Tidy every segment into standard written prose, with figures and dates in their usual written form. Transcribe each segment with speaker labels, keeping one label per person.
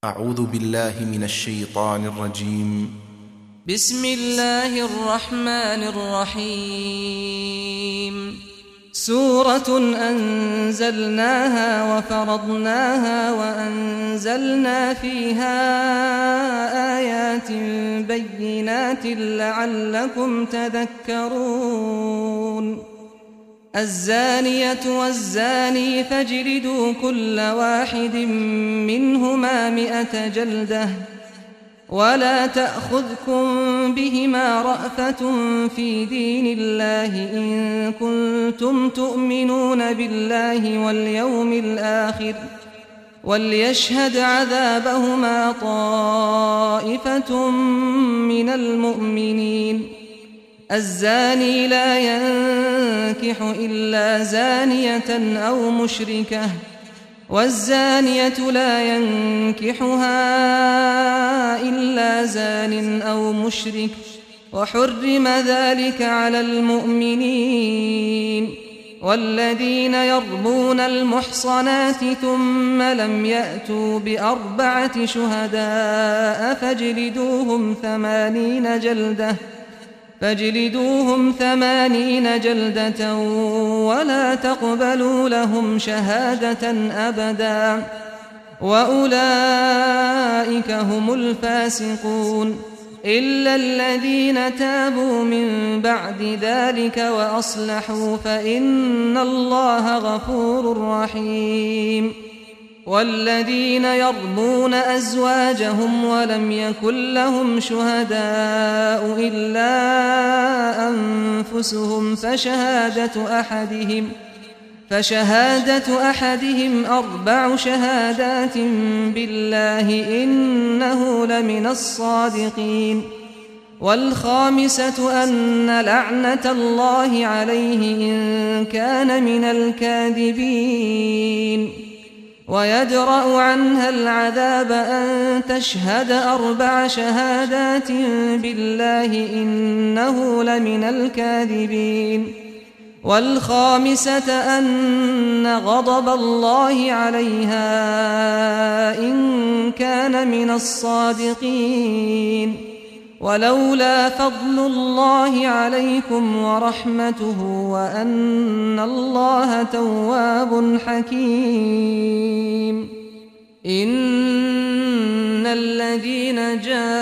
Speaker 1: أعوذ بالله من الشيطان الرجيم.
Speaker 2: بسم الله الرحمن الرحيم. سورة أنزلناها وفرضناها وأنزلنا فيها آيات بينات لعلكم تذكرون. الزانية والزاني فاجلدوا كل واحد منهما 100 جلدة ولا تأخذكم بهما رأفة في دين الله إن كنتم تؤمنون بالله واليوم الآخر وليشهد عذابهما طائفة من المؤمنين. الزاني لا ينكح إلا زانية أو مشركة والزانية لا ينكحها إلا زان أو مشرك وحرم ذلك على المؤمنين. والذين يرمون المحصنات ثم لم يأتوا ب4 شهداء فاجلدوهم 80 جلدة ولا تقبلوا لهم شهادة أبدا وأولئك هم الفاسقون إلا الذين تابوا من بعد ذلك وأصلحوا فإن الله غفور رحيم. والذين يرمون أزواجهم ولم يكن لهم شهداء إلا أنفسهم فشهادة أحدهم 4 شهادات بالله إنه لمن الصادقين. والخامسة أن لعنة الله عليه إن كان من الكاذبين. ويدرأ عنها العذاب أن تشهد 4 شهادات بالله إنه لمن الكاذبين. والخامسة أن غضب الله عليها إن كان من الصادقين. ولولا فضل الله عليكم ورحمته وأن الله تواب حكيم. إن الذين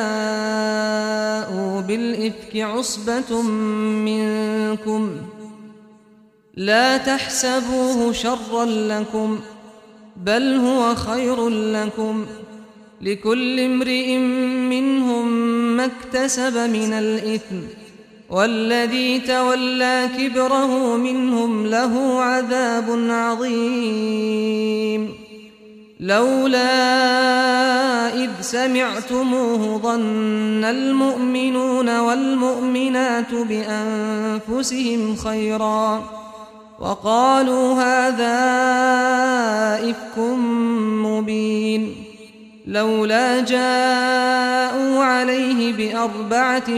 Speaker 2: جاءوا بالإفك عصبة منكم لا تحسبوه شرا لكم بل هو خير لكم لكل امرئ منهم ما اكتسب من الإثم والذي تولى كبره منهم له عذاب عظيم. لولا إذ سمعتموه ظن المؤمنون والمؤمنات بأنفسهم خيرا وقالوا هذا إفك مبين. لولا جاءوا عليه ب4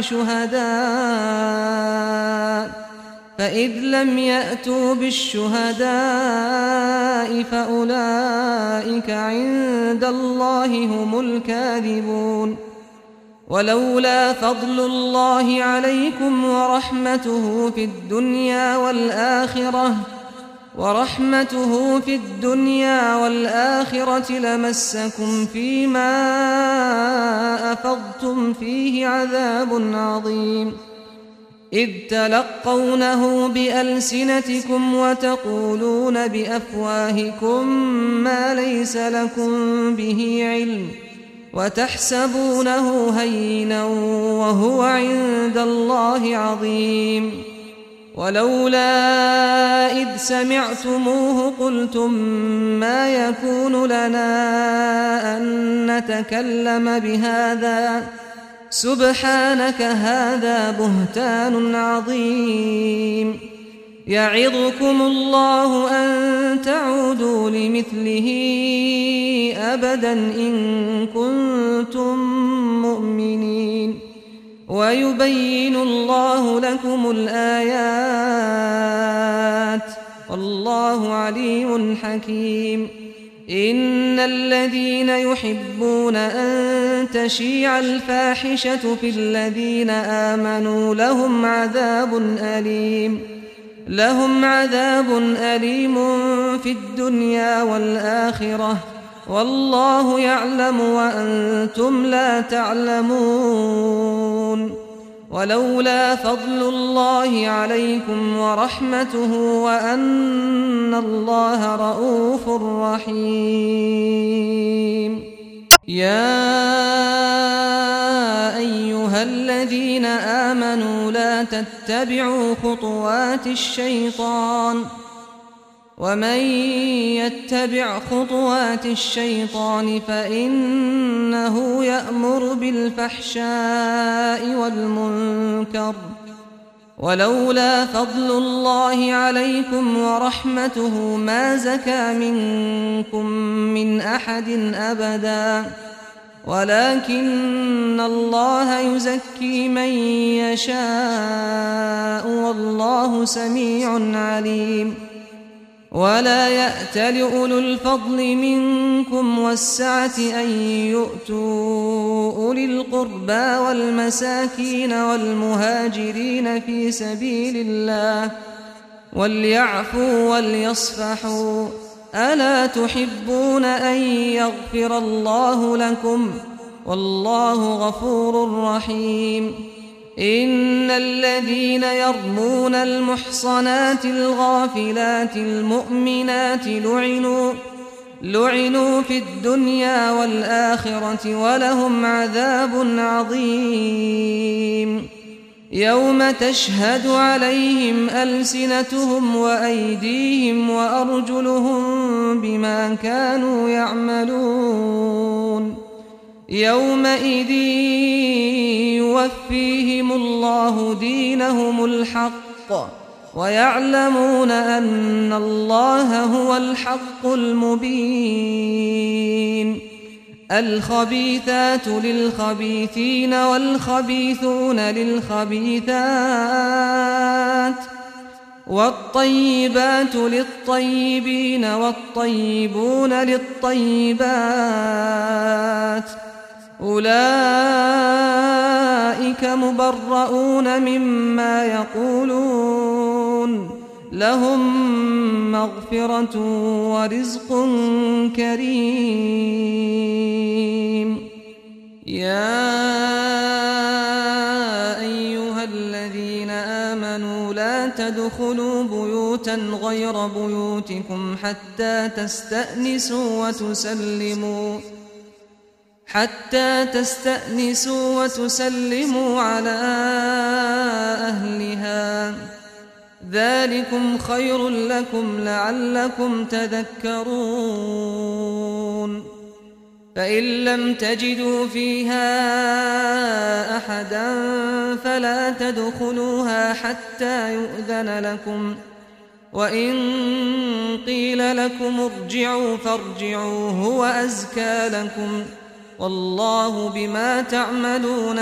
Speaker 2: شهداء فإذ لم يأتوا بالشهداء فأولئك عند الله هم الكاذبون. ولولا فضل الله عليكم ورحمته في الدنيا والآخرة لمسكم فيما أفضتم فيه عذاب عظيم. إذ تلقونه بألسنتكم وتقولون بأفواهكم ما ليس لكم به علم وتحسبونه هينا وهو عند الله عظيم. ولولا إذ سمعتموه قلتم ما يكون لنا أن نتكلم بهذا سبحانك هذا بهتان عظيم. يعظكم الله أن تعودوا لمثله أبدا إن كنتم مؤمنين ويبين الله لكم الآيات والله عليم حكيم. إن الذين يحبون أن تشيع الفاحشة في الذين آمنوا لهم عذاب أليم في الدنيا والآخرة والله يعلم وأنتم لا تعلمون ولولا فضل الله عليكم ورحمته وأن الله رؤوف رحيم يا أيها الذين آمنوا لا تتبعوا خطوات الشيطان ومن يتبع خطوات الشيطان فإنه يأمر بالفحشاء والمنكر ولولا فضل الله عليكم ورحمته ما زكى منكم من أحد أبدا ولكن الله يزكي من يشاء والله سميع عليم ولا يأتل أولو الفضل منكم والسعة أن يؤتوا أولي القربى والمساكين والمهاجرين في سبيل الله وليعفوا وليصفحوا ألا تحبون أن يغفر الله لكم والله غفور رحيم إن الذين يرمون المحصنات الغافلات المؤمنات لعنوا في الدنيا والآخرة ولهم عذاب عظيم يوم تشهد عليهم ألسنتهم وأيديهم وأرجلهم بما كانوا يعملون يومئذ يوفيهم الله دينهم الحق ويعلمون أن الله هو الحق المبين الخبيثات للخبيثين والخبيثون للخبيثات والطيبات للطيبين والطيبون للطيبات أولئك مبرؤون مما يقولون لهم مغفرة ورزق كريم يا أيها الذين آمنوا لا تدخلوا بيوتا غير بيوتكم حتى تستأنسوا وتسلموا على أهلها ذلكم خير لكم لعلكم تذكرون فإن لم تجدوا فيها أحدا فلا تدخلوها حتى يؤذن لكم وإن قيل لكم ارجعوا فارجعوا هو أزكى لكم والله بما تعملون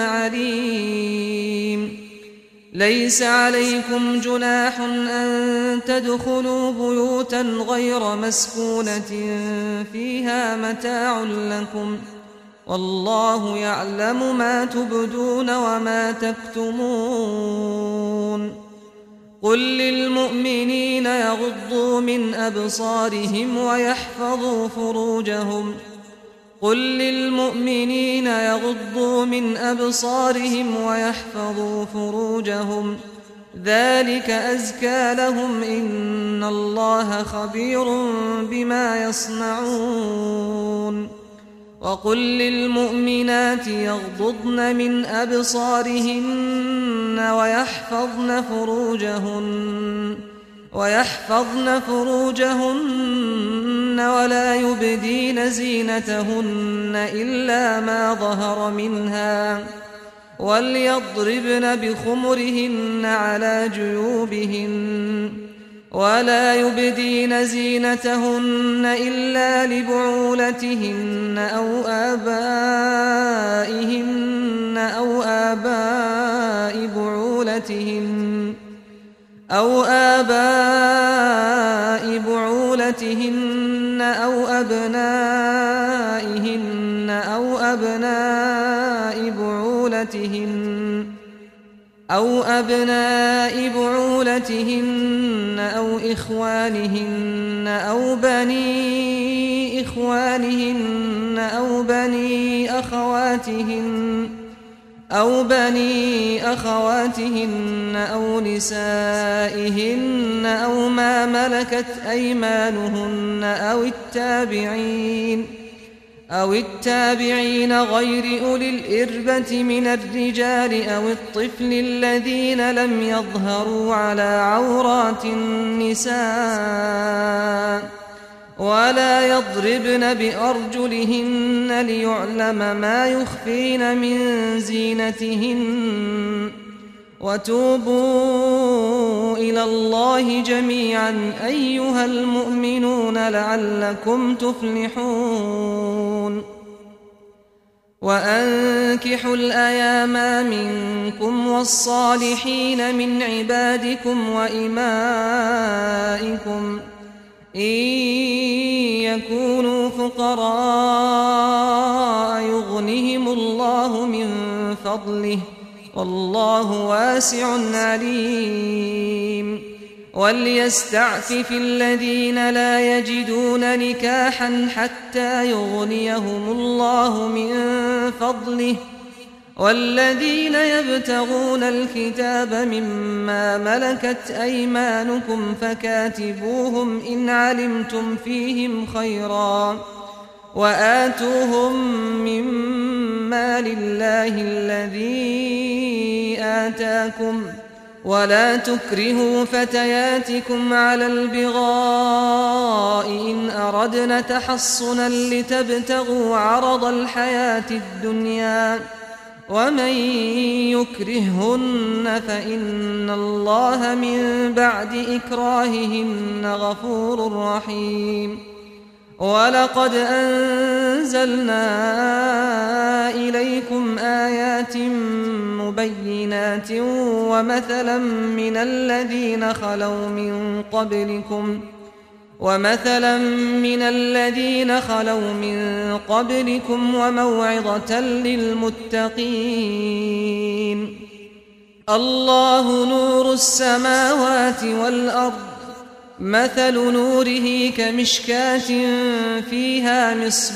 Speaker 2: عليم ليس عليكم جناح أن تدخلوا بيوتا غير مسكونة فيها متاع لكم والله يعلم ما تبدون وما تكتمون قل للمؤمنين يغضوا من أبصارهم ويحفظوا فروجهم ذلك أزكى لهم إن الله خبير بما يصنعون وقل للمؤمنات يغضضن من أبصارهن ويحفظن فروجهن ولا يبدين زينتهن إلا ما ظهر منها وليضربن بخمرهن على جيوبهن ولا يبدين زينتهن إلا لبعولتهن أو آباء بعولتهن أو أبناء بعولتهن أو إخوانهن أو بني أخواتهن أو نسائهن أو ما ملكت أيمانهن أو التابعين غير أولي الإربة من الرجال أو الطفل الذين لم يظهروا على عورات النساء ولا يضربن بأرجلهن ليعلم ما يخفين من زينتهن وتوبوا إلى الله جميعا أيها المؤمنون لعلكم تفلحون وأنكحوا الأيام منكم والصالحين من عبادكم وإمائكم إن يكونوا فقراء يغنهم الله من فضله والله واسع عليم وليستعفف الذين لا يجدون نكاحا حتى يغنيهم الله من فضله والذين يبتغون الكتاب مما ملكت أيمانكم فكاتبوهم إن علمتم فيهم خيرا وآتوهم مما لله الذي آتاكم ولا تكرهوا فتياتكم على البغاء إن أردنا تحصنا لتبتغوا عرض الحياة الدنيا ومن يكرههن فإن الله من بعد إكراههن غفور رحيم ولقد أنزلنا إليكم آيات مبينات ومثلا من الذين خلوا من قبلكم وموعظة للمتقين الله نور السماوات والأرض مثل نوره كمشكاة فيها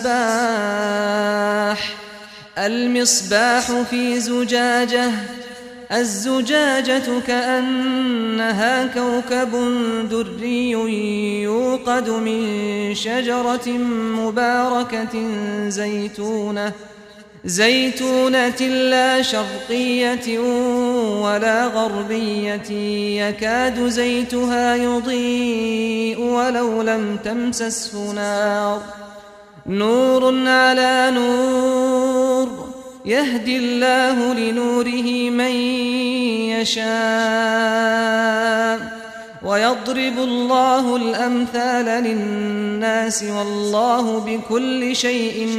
Speaker 2: المصباح في زجاجة الزجاجة كأنها كوكب دري يوقد من شجرة مباركة زيتونة لا شرقية ولا غربية يكاد زيتها يضيء ولو لم تمسسه نار نور على نور يهدي الله لنوره من يشاء ويضرب الله الأمثال للناس والله بكل شيء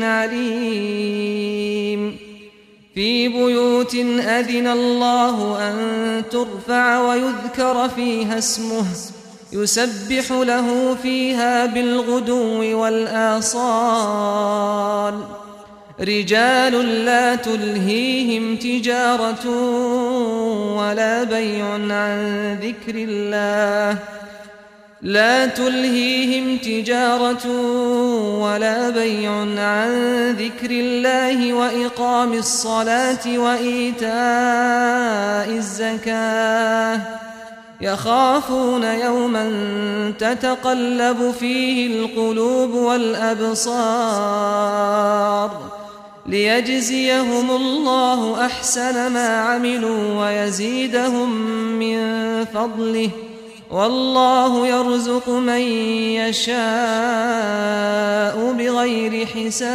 Speaker 2: عليم في بيوت أذن الله أن ترفع ويذكر فيها اسمه يسبح له فيها بالغدو والآصال رجال لا تلهيهم تجارة ولا بيع عن ذكر الله وإقام الصلاة وإيتاء الزكاة يخافون يوما تتقلب فيه القلوب والأبصار ليجزيهم الله أحسن ما عملوا ويزيدهم من فضله والله يرزق من يشاء بغير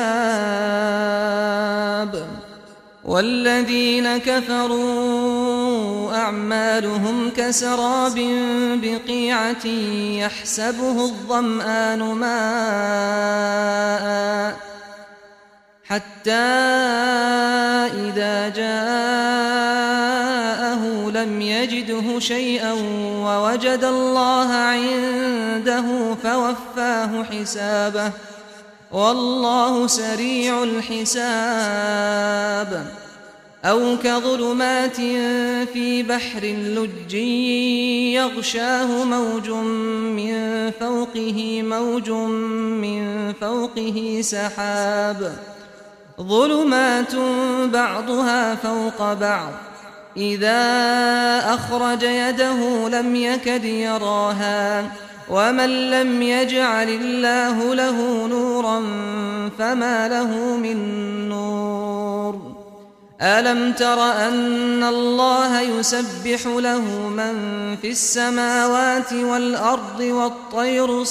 Speaker 2: حساب والذين كفروا أعمالهم كسراب بقيعة يحسبه الظمآن ماء حتى إذا جاءه لم يجده شيئا ووجد الله عنده فوفاه الله حسابه والله سريع الحساب أو كظلمات في بحر لجي يغشاه موج من فوقه سحاب ظلمات بعضها فوق بعض إذا أخرج يده لم يكد يراها ومن لم يجعل الله له نورا فما له من نور ألم تر أن الله يسبح له من في السماوات والأرض والطير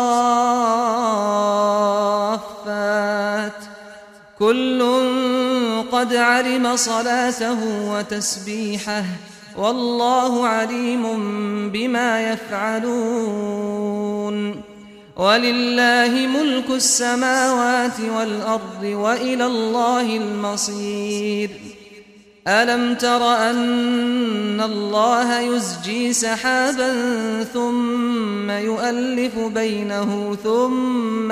Speaker 2: صافات كل قد علم صلاته وتسبيحه والله عليم بما يفعلون ولله ملك السماوات والأرض وإلى الله المصير ألم تر أن الله يزجي سحابا ثم يؤلف بينه ثم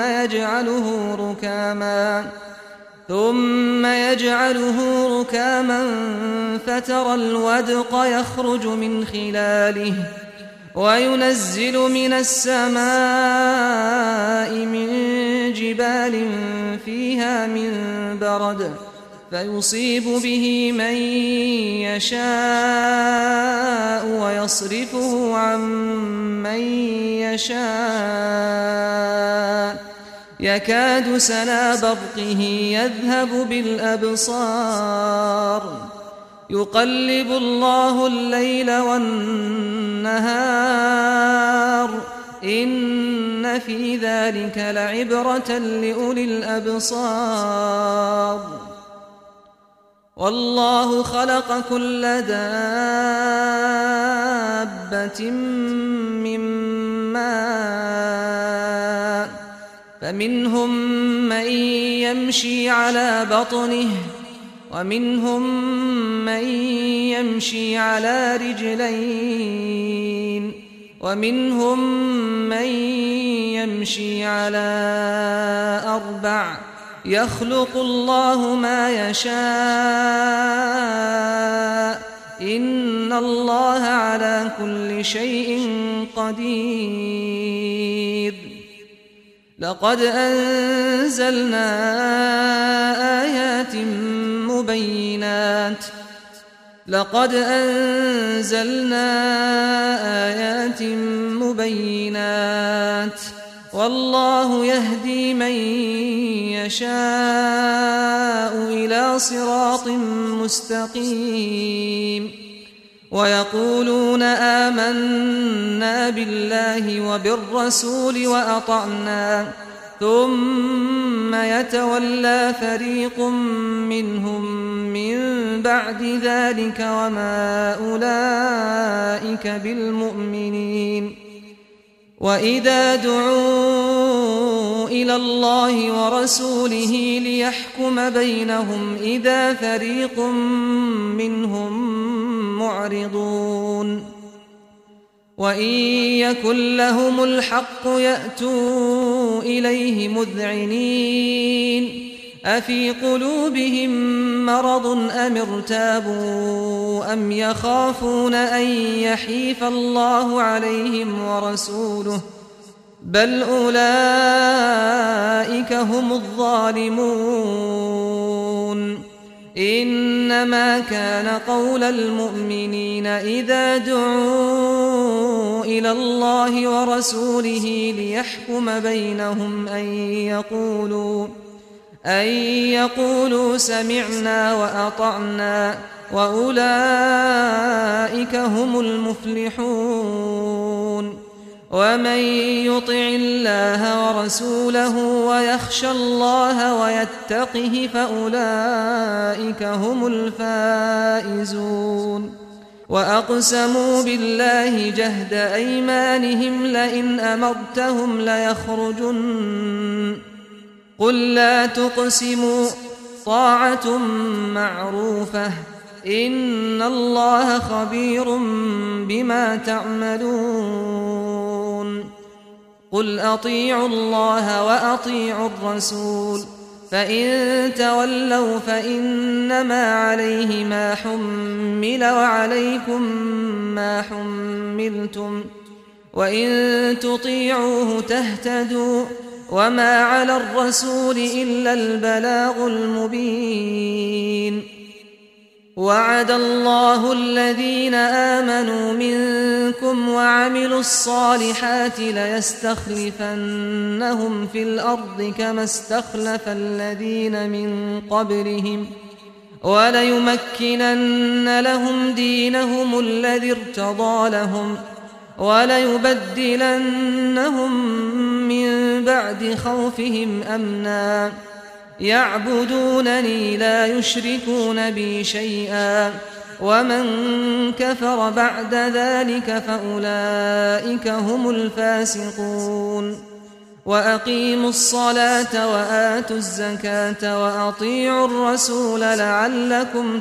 Speaker 2: يجعله ركاما فترى الودق يخرج من خلاله وينزل من السماء من جبال فيها من برد فيصيب به من يشاء ويصرفه عن من يشاء يكاد سنا برقه يذهب بالأبصار يقلب الله الليل والنهار إن في ذلك لعبرة لأولي الأبصار والله خلق كل دابة من ماء فمنهم من يمشي على بطنه ومنهم من يمشي على رجلين ومنهم من يمشي على أربع يخلق الله ما يشاء إن الله على كل شيء قدير لقد أنزلنا آيات مبينات والله يهدي من يشاء إلى صراط مستقيم ويقولون آمنا بالله وبالرسول وأطعنا ثم يتولى فريق منهم من بعد ذلك وما أولئك بالمؤمنين وإذا دعوا إلى الله ورسوله ليحكم بينهم إذا فريق منهم معرضون وإن يكن لهم الحق يأتوا إليه مذعنين أفي قلوبهم مرض أم ارتابوا أم يخافون أن يحيف الله عليهم ورسوله بل أولئك هم الظالمون إنما كان قول المؤمنين إذا دعوا إلى الله ورسوله ليحكم بينهم أن يقولوا سمعنا وأطعنا وأولئك هم المفلحون ومن يطع الله ورسوله ويخشى الله ويتقه فأولئك هم الفائزون وأقسموا بالله جهد أيمانهم لئن أمرتهم ليخرجن قل لا تقسموا طاعة معروفة إن الله خبير بما تعملون قل أطيعوا الله وأطيعوا الرسول فإن تولوا فإنما عليه ما حمل وعليكم ما حملتم وإن تطيعوه تهتدوا وما على الرسول إلا البلاغ المبين وعد الله الذين آمنوا منكم وعملوا الصالحات ليستخلفنهم في الأرض كما استخلف الذين من قبلهم وليمكنن لهم دينهم الذي ارتضى لهم وليبدلنهم من بعد خوفهم أمنا يعبدونني لا يشركون بي شيئا ومن كفر بعد ذلك فأولئك هم الفاسقون وأقيموا الصلاة وآتوا الزكاة وأطيعوا الرسول لعلكم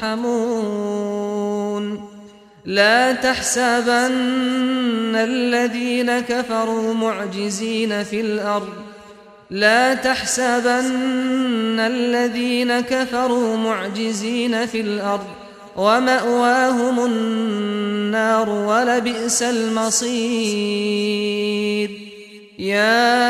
Speaker 2: ترحمون لا تحسبن الذين كفروا معجزين في الأرض لا تحسبن الذين كفروا معجزين في الأرض ومأواهم النار ولبئس المصير يا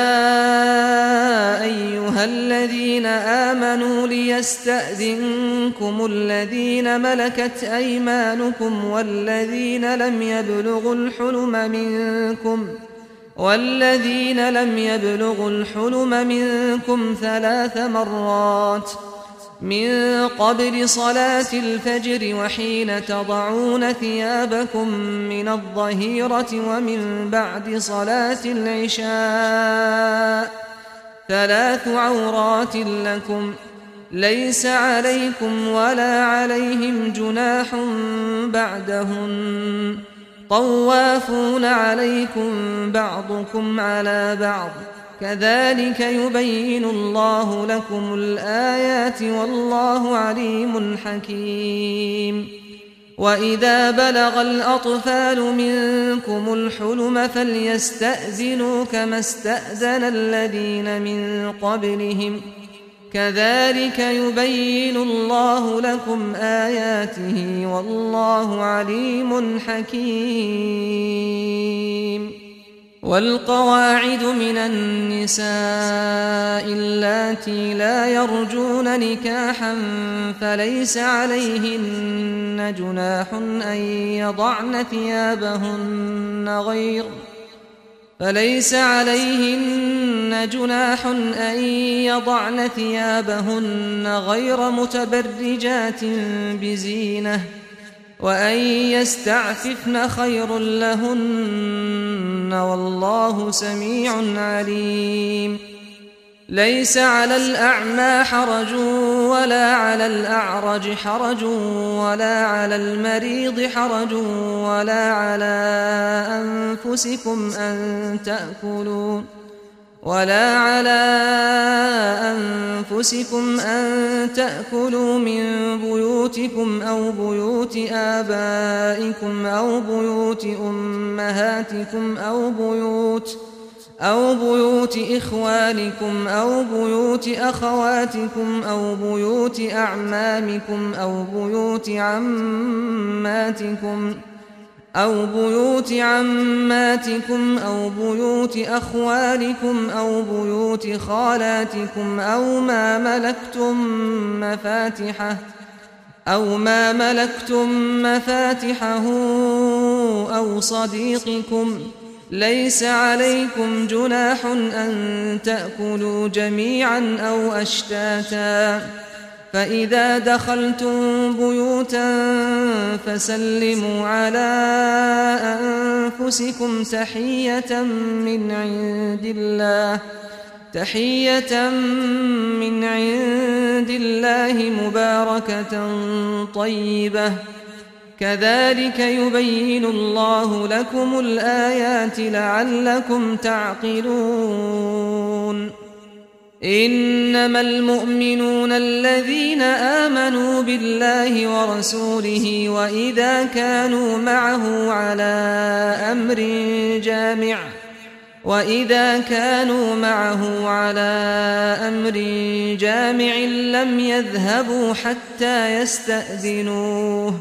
Speaker 2: أيها الذين آمنوا ليستأذنكم الذين ملكت أيمانكم والذين لم يبلغوا الحلم منكم 3 مرات من قبل صلاة الفجر وحين تضعون ثيابكم من الظهيرة ومن بعد صلاة العشاء 3 عورات لكم ليس عليكم ولا عليهم جناح بعدهن طوافون عليكم بعضكم على بعض كذلك يبين الله لكم الآيات والله عليم حكيم وإذا بلغ الأطفال منكم الحلم فليستأذنوا كما استأذن الذين من قبلهم كذلك يبين الله لكم آياته والله عليم حكيم والقواعد من النساء اللاتي لا يرجون نكاحا فليس عليهن جناح أن يضعن ثيابهن غير متبرجات بزينة وأن يستعففن خير لهن والله سميع عليم ليس على الأعمى حرج ولا على الأعرج حرج ولا على المريض حرج ولا على أنفسكم أن تأكلوا من بيوتكم أو بيوت آبائكم أو بيوت أمهاتكم أو بيوت إخوانكم أو بيوت أخواتكم أو بيوت أعمامكم أو بيوت عماتكم أو بيوت أخوالكم أو بيوت خالاتكم أو ما ملكتم مفاتحه أو صديقكم ليس عليكم جناح أن تأكلوا جميعا أو أشتاتا فإذا دخلتم بيوتا فسلموا على أنفسكم تحية من عند الله مباركة طيبة كذلك يبين الله لكم الآيات لعلكم تعقلون إنما المؤمنون الذين آمنوا بالله ورسوله وإذا كانوا معه على أمر جامع وإذا كانوا معه على أمر جامع لم يذهبوا حتى يستأذنوه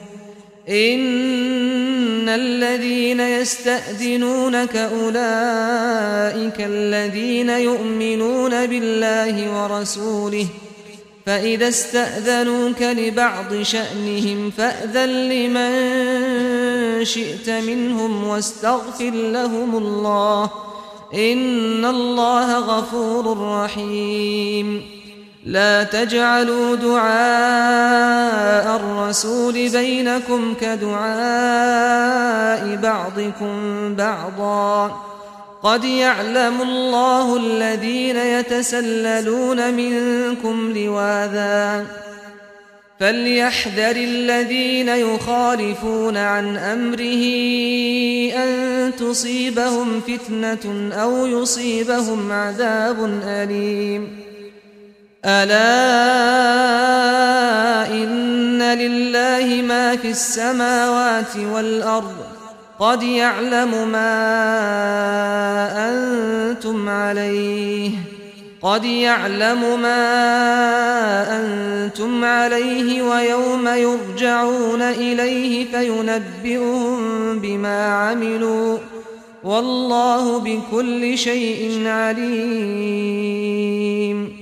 Speaker 2: إن الذين يستأذنونك أولئك الذين يؤمنون بالله ورسوله فإذا استأذنوك لبعض شأنهم فأذن لمن شئت منهم واستغفر لهم الله إن الله غفور رحيم لا تجعلوا دعاء الرسول بينكم كدعاء بعضكم بعضا قد يعلم الله الذين يتسللون منكم لواذا فليحذر الذين يخالفون عن أمره أن تصيبهم فتنة أو يصيبهم عذاب أليم ألا إن لله ما في السماوات والأرض قد يعلم ما أنتم عليه ويوم يرجعون إليه فينبئهم بما عملوا والله بكل شيء عليم